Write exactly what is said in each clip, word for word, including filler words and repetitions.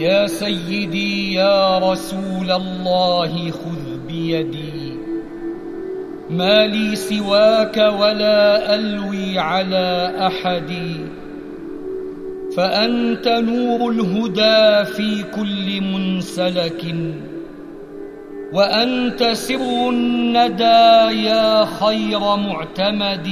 يا سيدي يا رسول الله خذ بيدي، ما لي سواك ولا ألوي على أحد، فأنت نور الهدى في كل منسلك، وأنت سر الندى يا خير معتمد،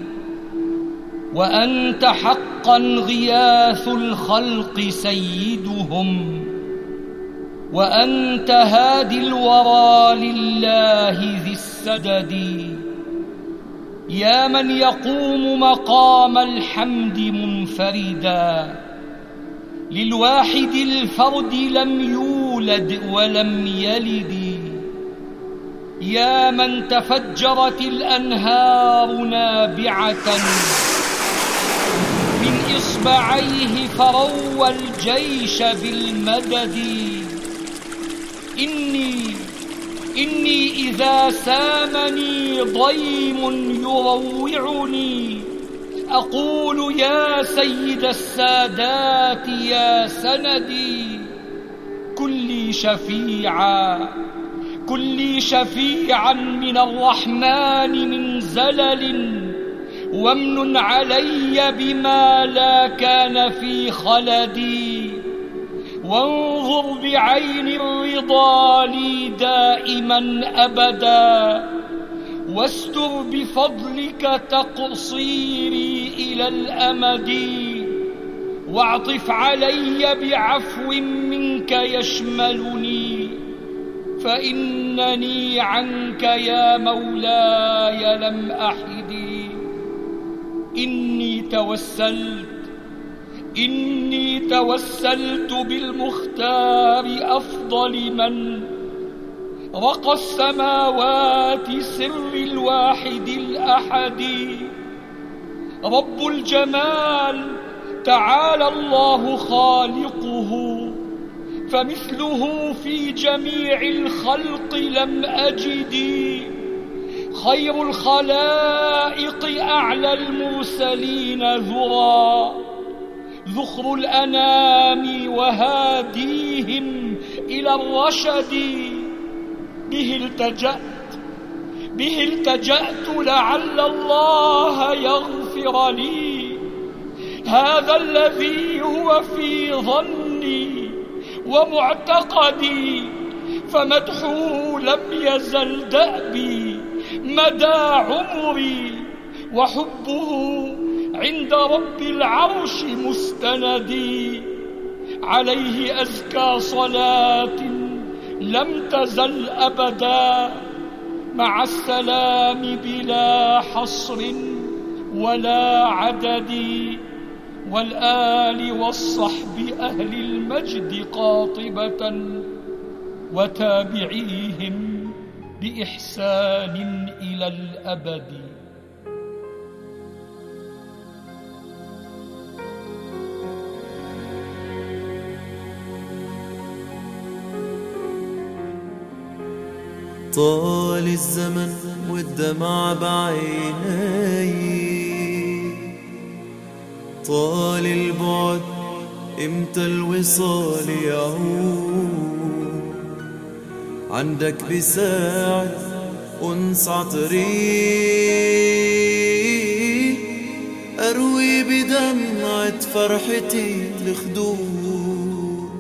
وأنت حقا غياث الخلق سيدهم، وأنت هادي الورى لله ذي السدد، يا من يقوم مقام الحمد منفردا، للواحد الفرد لم يولد ولم يلد، يا من تفجرت الأنهار نابعة من إصبعيه فروى الجيش بالمدد. إني إني إذا سامني ضيم يروعني أقول يا سيد السادات يا سندي، كلي شفيعا كلي شفيعا من الرحمن من زلل، وامنن علي بما لا كان في خلدي، وانظر بعين الرضا لي دائما أبدا، واستر بفضلك تقصيري إلى الأمد، واعطف علي بعفو منك يشملني، فإنني عنك يا مولاي لم أحد. إني توسلت إني توسلت بالمختار أفضل من رقى السماوات سر الواحد الأحد، رب الجمال تعالى الله خالقه، فمثله في جميع الخلق لم أجد، خير الخلائق أعلى المرسلين ذرى، ذخر الأنام وهاديهم إلى الرشد، به التجأت به التجأت لعل الله يغفر لي، هذا الذي هو في ظني ومعتقدي، فمدحه لم يزل دأبي مدى عمري، وحبه عند رب العرش مستندي، عليه أزكى صلاة لم تزل أبدا، مع السلام بلا حصر ولا عدد، والآل والصحب أهل المجد قاطبة، وتابعيهم بإحسان إلى الأبد. طال الزمن والدمع بعيني، طال البعد امتى الوصال يعود، عندك بساعد أنس عطري، أروي بدمعة فرحتي الخدود،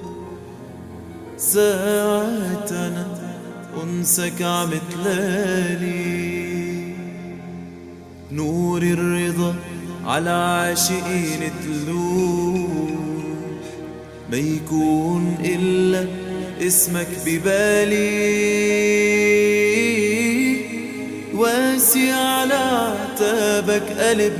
ساعة أنا أنسك عم تلالي، نور الرضا على عاشقين تلوح، ما يكون إلا اسمك ببالي، واسي على عتابك قلب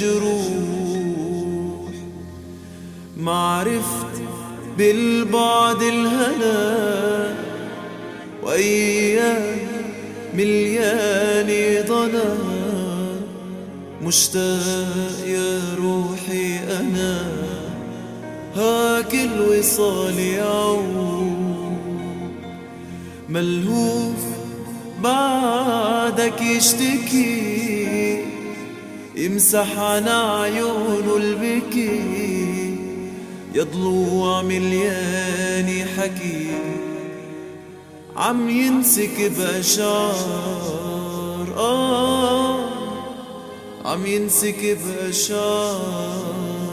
مجروح، ما عرفت بالبعد الهنا، وأيام ملياني ضنا، مشتاق يا روحي أنا، هاك الوصال يعود، ملهوف بعدك يشتكي، يمسح عن عيونه البكي، يا ضلوع مليانة حكي عم ينسكب أشعار، آه عم ينسكب أشعار.